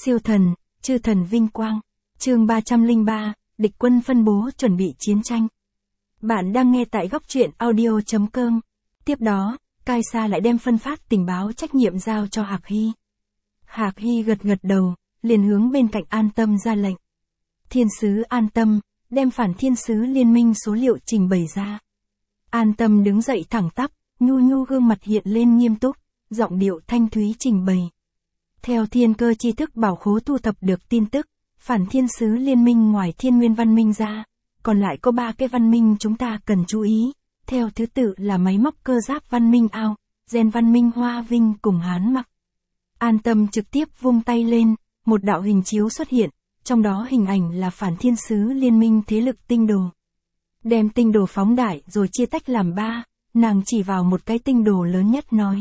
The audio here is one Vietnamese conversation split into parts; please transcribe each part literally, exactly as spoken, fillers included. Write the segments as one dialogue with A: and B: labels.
A: Siêu thần, chư thần vinh quang. Chương ba trăm lẻ ba, địch quân phân bố chuẩn bị chiến tranh. Bạn đang nghe tại góc truyện audio chấm com. Tiếp đó, Kaisa lại đem phân phát tình báo trách nhiệm giao cho Hạc Hy. Hạc Hy gật gật đầu, liền hướng bên cạnh An Tâm ra lệnh. Thiên sứ An Tâm, đem phản thiên sứ liên minh số liệu trình bày ra. An Tâm đứng dậy thẳng tắp, nhu nhu gương mặt hiện lên nghiêm túc, giọng điệu thanh thúy trình bày. Theo thiên cơ tri thức bảo khố thu thập được tin tức, phản thiên sứ liên minh ngoài thiên nguyên văn minh ra, còn lại có ba cái văn minh chúng ta cần chú ý, theo thứ tự là máy móc cơ giáp văn minh Ao, gen văn minh Hoa Vinh cùng Hán Mặc. An Tâm trực tiếp vung tay lên, một đạo hình chiếu xuất hiện, trong đó hình ảnh là phản thiên sứ liên minh thế lực tinh đồ. Đem tinh đồ phóng đại rồi chia tách làm ba, nàng chỉ vào một cái tinh đồ lớn nhất nói.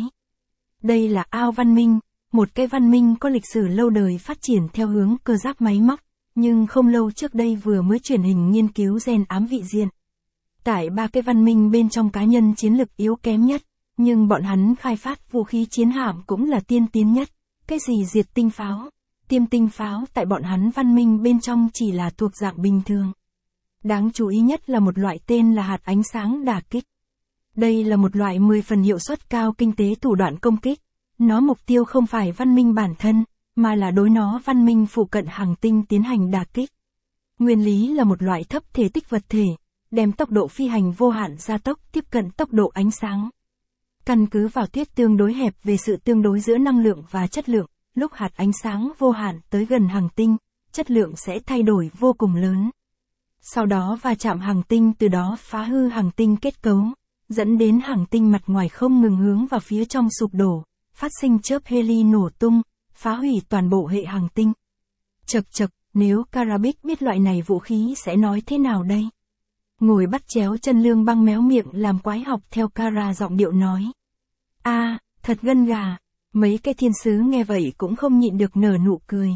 A: Đây là Ao văn minh, một cái văn minh có lịch sử lâu đời phát triển theo hướng cơ giáp máy móc, nhưng không lâu trước đây vừa mới chuyển hình nghiên cứu gen ám vị diện. Tại ba cái văn minh bên trong cá nhân chiến lực yếu kém nhất, nhưng bọn hắn khai phát vũ khí chiến hạm cũng là tiên tiến nhất, cái gì diệt tinh pháo, tiêm tinh pháo tại bọn hắn văn minh bên trong chỉ là thuộc dạng bình thường. Đáng chú ý nhất là một loại tên là hạt ánh sáng đả kích. Đây là một loại mười phần hiệu suất cao kinh tế thủ đoạn công kích. Nó mục tiêu không phải văn minh bản thân, mà là đối nó văn minh phụ cận hành tinh tiến hành đả kích. Nguyên lý là một loại thấp thể tích vật thể, đem tốc độ phi hành vô hạn gia tốc tiếp cận tốc độ ánh sáng. Căn cứ vào thuyết tương đối hẹp về sự tương đối giữa năng lượng và chất lượng, lúc hạt ánh sáng vô hạn tới gần hành tinh, chất lượng sẽ thay đổi vô cùng lớn. Sau đó va chạm hành tinh, từ đó phá hư hành tinh kết cấu, dẫn đến hành tinh mặt ngoài không ngừng hướng vào phía trong sụp đổ, phát sinh chớp heli nổ tung, phá hủy toàn bộ hệ hành tinh. Chật chật, nếu Karabik biết loại này vũ khí sẽ nói thế nào đây? Ngồi bắt chéo chân Lương Băng méo miệng làm quái học theo Kara giọng điệu nói. A, à, thật gân gà. Mấy cái thiên sứ nghe vậy cũng không nhịn được nở nụ cười.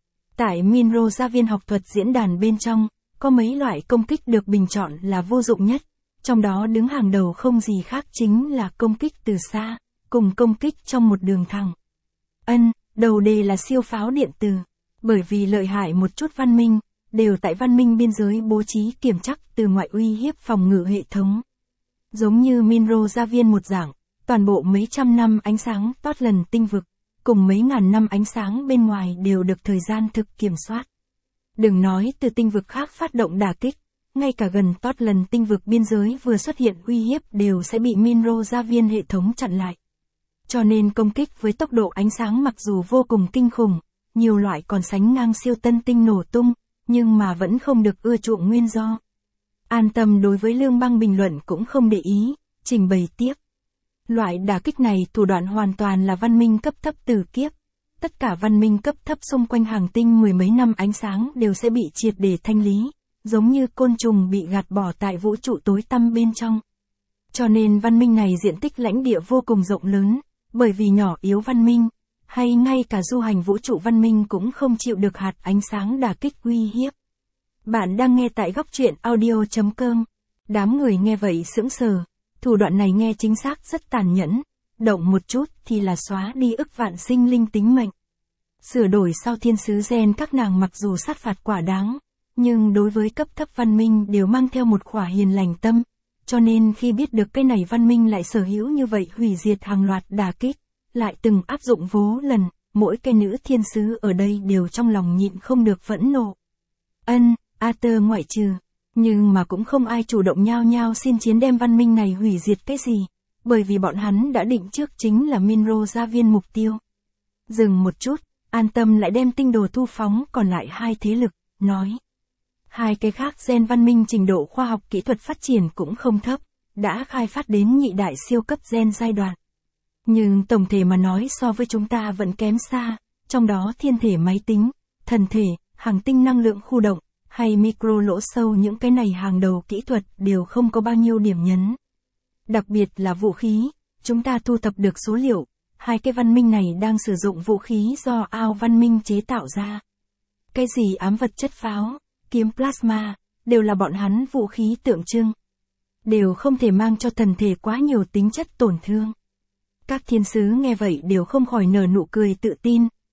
A: Tại Minro gia viên học thuật diễn đàn bên trong, có mấy loại công kích được bình chọn là vô dụng nhất, trong đó đứng hàng đầu không gì khác chính là công kích từ xa, cùng công kích trong một đường thẳng. Ân, đầu đề là siêu pháo điện từ, bởi vì lợi hại một chút văn minh, đều tại văn minh biên giới bố trí kiểm chắc từ ngoại uy hiếp phòng ngự hệ thống. Giống như Minro gia viên một dạng, toàn bộ mấy trăm năm ánh sáng tót lần tinh vực, cùng mấy ngàn năm ánh sáng bên ngoài đều được thời gian thực kiểm soát. Đừng nói từ tinh vực khác phát động đả kích, ngay cả gần tót lần tinh vực biên giới vừa xuất hiện uy hiếp đều sẽ bị Minro gia viên hệ thống chặn lại. Cho nên công kích với tốc độ ánh sáng mặc dù vô cùng kinh khủng, nhiều loại còn sánh ngang siêu tân tinh nổ tung, nhưng mà vẫn không được ưa chuộng nguyên do. An Tâm đối với Lương Băng bình luận cũng không để ý, trình bày tiếp. Loại đả kích này thủ đoạn hoàn toàn là văn minh cấp thấp tử kiếp. Tất cả văn minh cấp thấp xung quanh hành tinh mười mấy năm ánh sáng đều sẽ bị triệt để thanh lý, giống như côn trùng bị gạt bỏ tại vũ trụ tối tăm bên trong. Cho nên văn minh này diện tích lãnh địa vô cùng rộng lớn, bởi vì nhỏ yếu văn minh, hay ngay cả du hành vũ trụ văn minh cũng không chịu được hạt ánh sáng đả kích uy hiếp. Bạn đang nghe tại góc truyện audio chấm com. Đám người nghe vậy sững sờ, thủ đoạn này nghe chính xác rất tàn nhẫn, động một chút thì là xóa đi ức vạn sinh linh tính mệnh. Sửa đổi sau thiên sứ gen các nàng mặc dù sát phạt quả đáng, nhưng đối với cấp thấp văn minh đều mang theo một khỏa hiền lành tâm, cho nên khi biết được cái này văn minh lại sở hữu như vậy hủy diệt hàng loạt đả kích, lại từng áp dụng vô lần, mỗi cái nữ thiên sứ ở đây đều trong lòng nhịn không được phẫn nộ. Ân, Ater ngoại trừ, nhưng mà cũng không ai chủ động nhao nhao xin chiến đem văn minh này hủy diệt cái gì, bởi vì bọn hắn đã định trước chính là Minro gia viên mục tiêu. Dừng một chút, An Tâm lại đem tinh đồ thu phóng còn lại hai thế lực, nói. Hai cái khác gen văn minh trình độ khoa học kỹ thuật phát triển cũng không thấp, đã khai phát đến nhị đại siêu cấp gen giai đoạn. Nhưng tổng thể mà nói so với chúng ta vẫn kém xa, trong đó thiên thể máy tính, thần thể, hành tinh năng lượng khu động, hay micro lỗ sâu những cái này hàng đầu kỹ thuật đều không có bao nhiêu điểm nhấn. Đặc biệt là vũ khí, chúng ta thu thập được số liệu, hai cái văn minh này đang sử dụng vũ khí do Ao văn minh chế tạo ra. Cái gì ám vật chất pháo, kiếm plasma, đều là bọn hắn vũ khí tượng trưng. Đều không thể mang cho thần thể quá nhiều tính chất tổn thương. Các thiên sứ nghe vậy đều không khỏi nở nụ cười tự tin,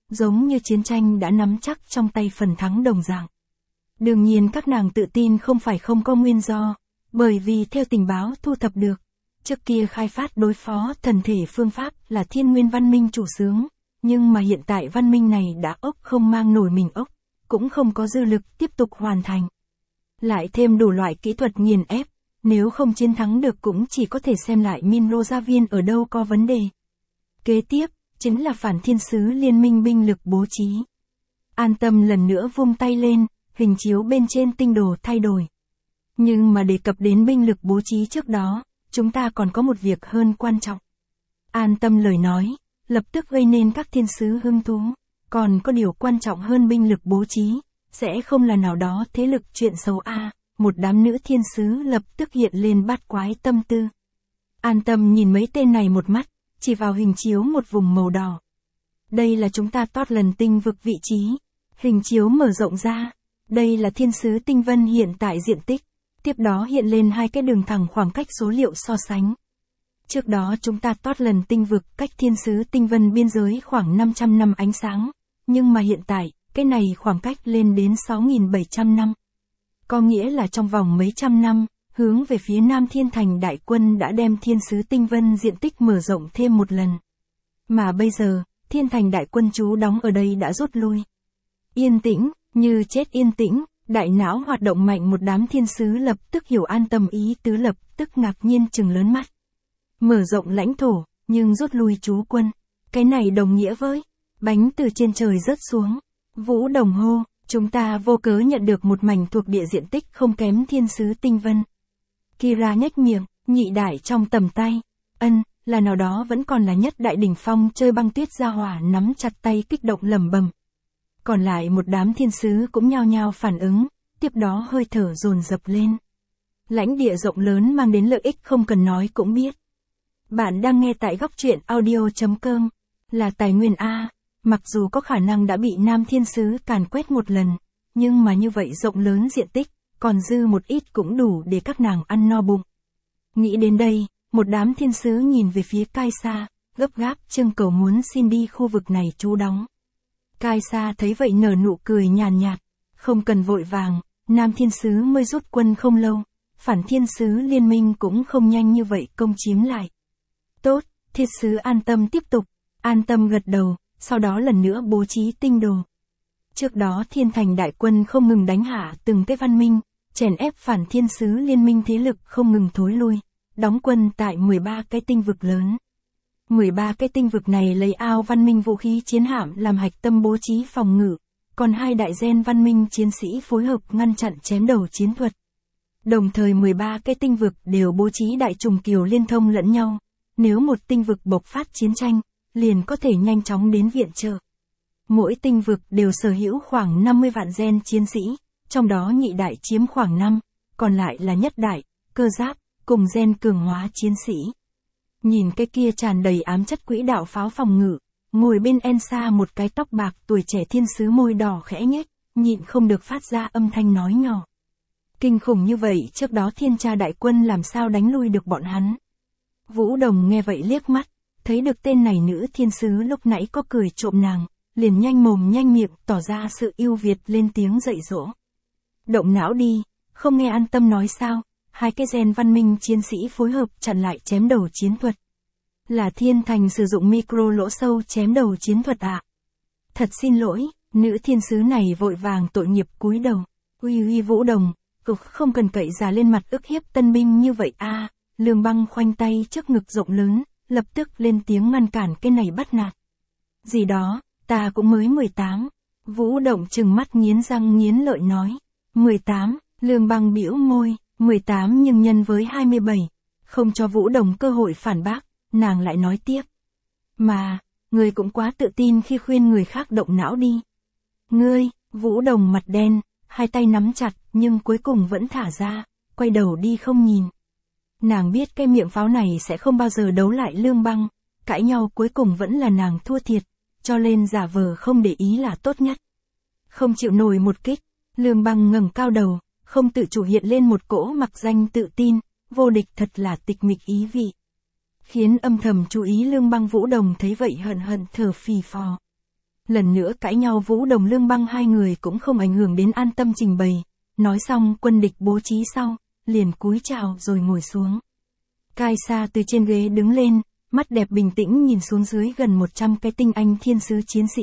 A: giống như chiến tranh đã nắm chắc trong tay phần thắng đồng dạng. Đương nhiên các nàng tự tin không phải không có nguyên do, bởi vì theo tình báo thu thập được, trước kia khai phát đối phó thần thể phương pháp là thiên nguyên văn minh chủ xướng, nhưng mà hiện tại văn minh này đã ốc không mang nổi mình ốc, cũng không có dư lực tiếp tục hoàn thành. Lại thêm đủ loại kỹ thuật nghiền ép, nếu không chiến thắng được cũng chỉ có thể xem lại Minro gia viên ở đâu có vấn đề. Kế tiếp, chính là phản thiên sứ liên minh binh lực bố trí. An Tâm lần nữa vung tay lên, hình chiếu bên trên tinh đồ thay đổi. Nhưng mà đề cập đến binh lực bố trí trước đó, chúng ta còn có một việc hơn quan trọng. An Tâm lời nói, lập tức gây nên các thiên sứ hứng thú, còn có điều quan trọng hơn binh lực bố trí, sẽ không là nào đó thế lực chuyện xấu a. À, một đám nữ thiên sứ lập tức hiện lên bát quái tâm tư. An Tâm nhìn mấy tên này một mắt, chỉ vào hình chiếu một vùng màu đỏ. Đây là chúng ta tót lần tinh vực vị trí. Hình chiếu mở rộng ra. Đây là thiên sứ tinh vân hiện tại diện tích. Tiếp đó hiện lên hai cái đường thẳng khoảng cách số liệu so sánh. Trước đó chúng ta tót lần tinh vực cách thiên sứ tinh vân biên giới khoảng năm trăm năm ánh sáng. Nhưng mà hiện tại, cái này khoảng cách lên đến sáu nghìn bảy trăm năm. Có nghĩa là trong vòng mấy trăm năm, hướng về phía Nam Thiên Thành đại quân đã đem thiên sứ tinh vân diện tích mở rộng thêm một lần. Mà bây giờ, Thiên Thành đại quân trú đóng ở đây đã rút lui. Yên tĩnh, như chết yên tĩnh, đại não hoạt động mạnh một đám thiên sứ lập tức hiểu An Tâm ý tứ lập tức ngạc nhiên trừng lớn mắt. Mở rộng lãnh thổ, nhưng rút lui trú quân. Cái này đồng nghĩa với, bánh từ trên trời rớt xuống. Vũ Đồng hô, chúng ta vô cớ nhận được một mảnh thuộc địa diện tích không kém thiên sứ tinh vân. Kira nhếch miệng, nhị đại trong tầm tay. Ân, là nào đó vẫn còn là nhất đại đỉnh phong chơi băng tuyết gia hỏa nắm chặt tay kích động lẩm bẩm. Còn lại một đám thiên sứ cũng nhao nhao phản ứng, tiếp đó hơi thở dồn dập lên. Lãnh địa rộng lớn mang đến lợi ích không cần nói cũng biết. Bạn đang nghe tại góc truyện audio chấm com, là tài nguyên A, mặc dù có khả năng đã bị nam thiên sứ càn quét một lần, nhưng mà như vậy rộng lớn diện tích, còn dư một ít cũng đủ để các nàng ăn no bụng. Nghĩ đến đây, một đám thiên sứ nhìn về phía Kaisa, gấp gáp trưng cầu muốn xin đi khu vực này trú đóng. Kaisa thấy vậy nở nụ cười nhàn nhạt, không cần vội vàng, nam thiên sứ mới rút quân không lâu, phản thiên sứ liên minh cũng không nhanh như vậy công chiếm lại. Tốt, thiên sứ An Tâm tiếp tục, An Tâm gật đầu, sau đó lần nữa bố trí tinh đồ. Trước đó Thiên Thành đại quân không ngừng đánh hạ từng cái văn minh, chèn ép phản thiên sứ liên minh thế lực không ngừng thối lui, đóng quân tại mười ba cái tinh vực lớn. mười ba cái tinh vực này lấy ao văn minh vũ khí chiến hạm làm hạch tâm bố trí phòng ngự, còn hai đại gen văn minh chiến sĩ phối hợp ngăn chặn chém đầu chiến thuật. Đồng thời mười ba cái tinh vực đều bố trí đại trùng kiều liên thông lẫn nhau, nếu một tinh vực bộc phát chiến tranh, liền có thể nhanh chóng đến viện trợ. Mỗi tinh vực đều sở hữu khoảng năm mươi vạn gen chiến sĩ, trong đó nhị đại chiếm khoảng năm, còn lại là nhất đại, cơ giáp, cùng gen cường hóa chiến sĩ. Nhìn cái kia tràn đầy ám chất quỹ đạo pháo phòng ngự, ngồi bên Ensa một cái tóc bạc tuổi trẻ thiên sứ môi đỏ khẽ nhếch, nhịn không được phát ra âm thanh nói nhỏ. Kinh khủng như vậy trước đó thiên tra đại quân làm sao đánh lui được bọn hắn. Vũ Đồng nghe vậy liếc mắt, thấy được tên này nữ thiên sứ lúc nãy có cười trộm nàng, liền nhanh mồm nhanh miệng tỏ ra sự ưu việt lên tiếng dạy dỗ. Động não đi, không nghe An Tâm nói sao, hai cái gen văn minh chiến sĩ phối hợp chặn lại chém đầu chiến thuật. Là Thiên Thành sử dụng micro lỗ sâu chém đầu chiến thuật ạ. À? Thật xin lỗi, nữ thiên sứ này vội vàng tội nghiệp cúi đầu. Uy uy Vũ Đồng, cực không cần cậy già lên mặt ức hiếp tân binh như vậy a. À, Lương Băng khoanh tay trước ngực rộng lớn, lập tức lên tiếng ngăn cản cái này bắt nạt. Gì đó, ta cũng mới mười tám. Vũ Động trừng mắt nghiến răng nghiến lợi nói. mười tám, Lương Băng bĩu môi, mười tám nhưng nhân với hai mươi bảy. Không cho Vũ Đồng cơ hội phản bác, nàng lại nói tiếp. Mà, ngươi cũng quá tự tin khi khuyên người khác động não đi. Ngươi, Vũ Đồng mặt đen, hai tay nắm chặt nhưng cuối cùng vẫn thả ra, quay đầu đi không nhìn. Nàng biết cái miệng pháo này sẽ không bao giờ đấu lại Lương Băng, cãi nhau cuối cùng vẫn là nàng thua thiệt, cho nên giả vờ không để ý là tốt nhất. Không chịu nổi một kích, Lương Băng ngẩng cao đầu, không tự chủ hiện lên một cỗ mặc danh tự tin, vô địch thật là tịch mịch ý vị. Khiến âm thầm chú ý Lương Băng Vũ Đồng thấy vậy hận hận thở phì phò. Lần nữa cãi nhau Vũ Đồng Lương Băng hai người cũng không ảnh hưởng đến an tâm trình bày. Nói xong quân địch bố trí sau, liền cúi chào rồi ngồi xuống. Kaisa từ trên ghế đứng lên, mắt đẹp bình tĩnh nhìn xuống dưới gần một trăm cái tinh anh thiên sứ chiến sĩ.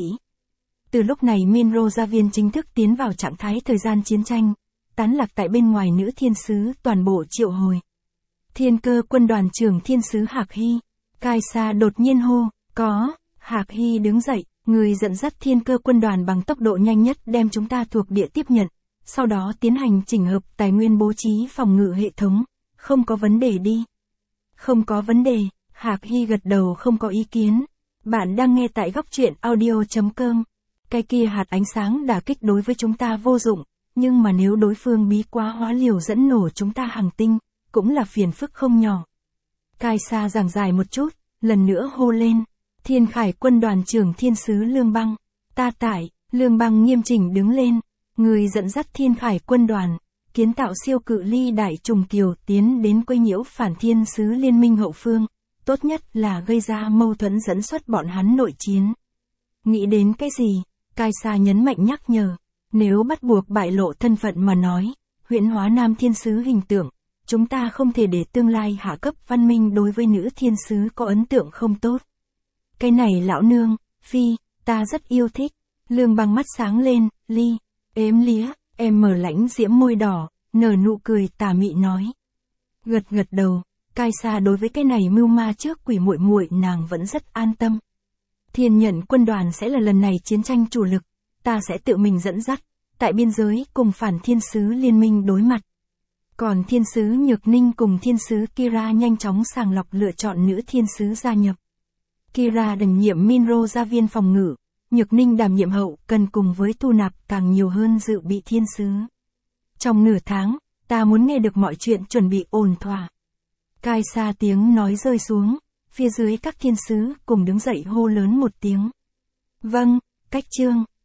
A: Từ lúc này Minro gia viên chính thức tiến vào trạng thái thời gian chiến tranh, tán lạc tại bên ngoài nữ thiên sứ toàn bộ triệu hồi. Thiên cơ quân đoàn trưởng thiên sứ Hạc Hy. Kaisa đột nhiên hô, có, Hạc Hy đứng dậy, người dẫn dắt thiên cơ quân đoàn bằng tốc độ nhanh nhất đem chúng ta thuộc địa tiếp nhận, sau đó tiến hành chỉnh hợp tài nguyên bố trí phòng ngự hệ thống, không có vấn đề đi. Không có vấn đề, Hạc Hy gật đầu không có ý kiến. Bạn đang nghe tại góc truyện audio.com. Cái kia hạt ánh sáng đả kích đối với chúng ta vô dụng, nhưng mà nếu đối phương bí quá hóa liều dẫn nổ chúng ta hàng tinh, cũng là phiền phức không nhỏ. Kaisa giảng giải một chút, lần nữa hô lên. Thiên Khải quân đoàn trưởng thiên sứ Lương Băng. Ta tại, Lương Băng nghiêm chỉnh đứng lên. Người dẫn dắt Thiên Khải quân đoàn, kiến tạo siêu cự ly đại trùng kiều tiến đến quấy nhiễu phản thiên sứ liên minh hậu phương. Tốt nhất là gây ra mâu thuẫn dẫn xuất bọn hắn nội chiến. Nghĩ đến cái gì? Kaisa nhấn mạnh nhắc nhở. Nếu bắt buộc bại lộ thân phận mà nói, huyễn hóa nam thiên sứ hình tượng, chúng ta không thể để tương lai hạ cấp văn minh đối với nữ thiên sứ có ấn tượng không tốt. Cái này lão nương, phi, ta rất yêu thích. Lương Băng mắt sáng lên, ly, ếm lía, em mở lãnh diễm môi đỏ, nở nụ cười tà mị nói. Gật gật đầu, Kaisa đối với cái này mưu ma trước quỷ muội muội nàng vẫn rất an tâm. Thiên nhận quân đoàn sẽ là lần này chiến tranh chủ lực, ta sẽ tự mình dẫn dắt, tại biên giới cùng phản thiên sứ liên minh đối mặt. Còn thiên sứ Nhược Ninh cùng thiên sứ Kira nhanh chóng sàng lọc lựa chọn nữ thiên sứ gia nhập. Kira đảm nhiệm Minro gia viên phòng ngự, Nhược Ninh đảm nhiệm hậu cần cùng với thu nạp càng nhiều hơn dự bị thiên sứ. Trong nửa tháng, ta muốn nghe được mọi chuyện chuẩn bị ổn thỏa. Kaisa tiếng nói rơi xuống, phía dưới các thiên sứ cùng đứng dậy hô lớn một tiếng. Vâng, cách chương.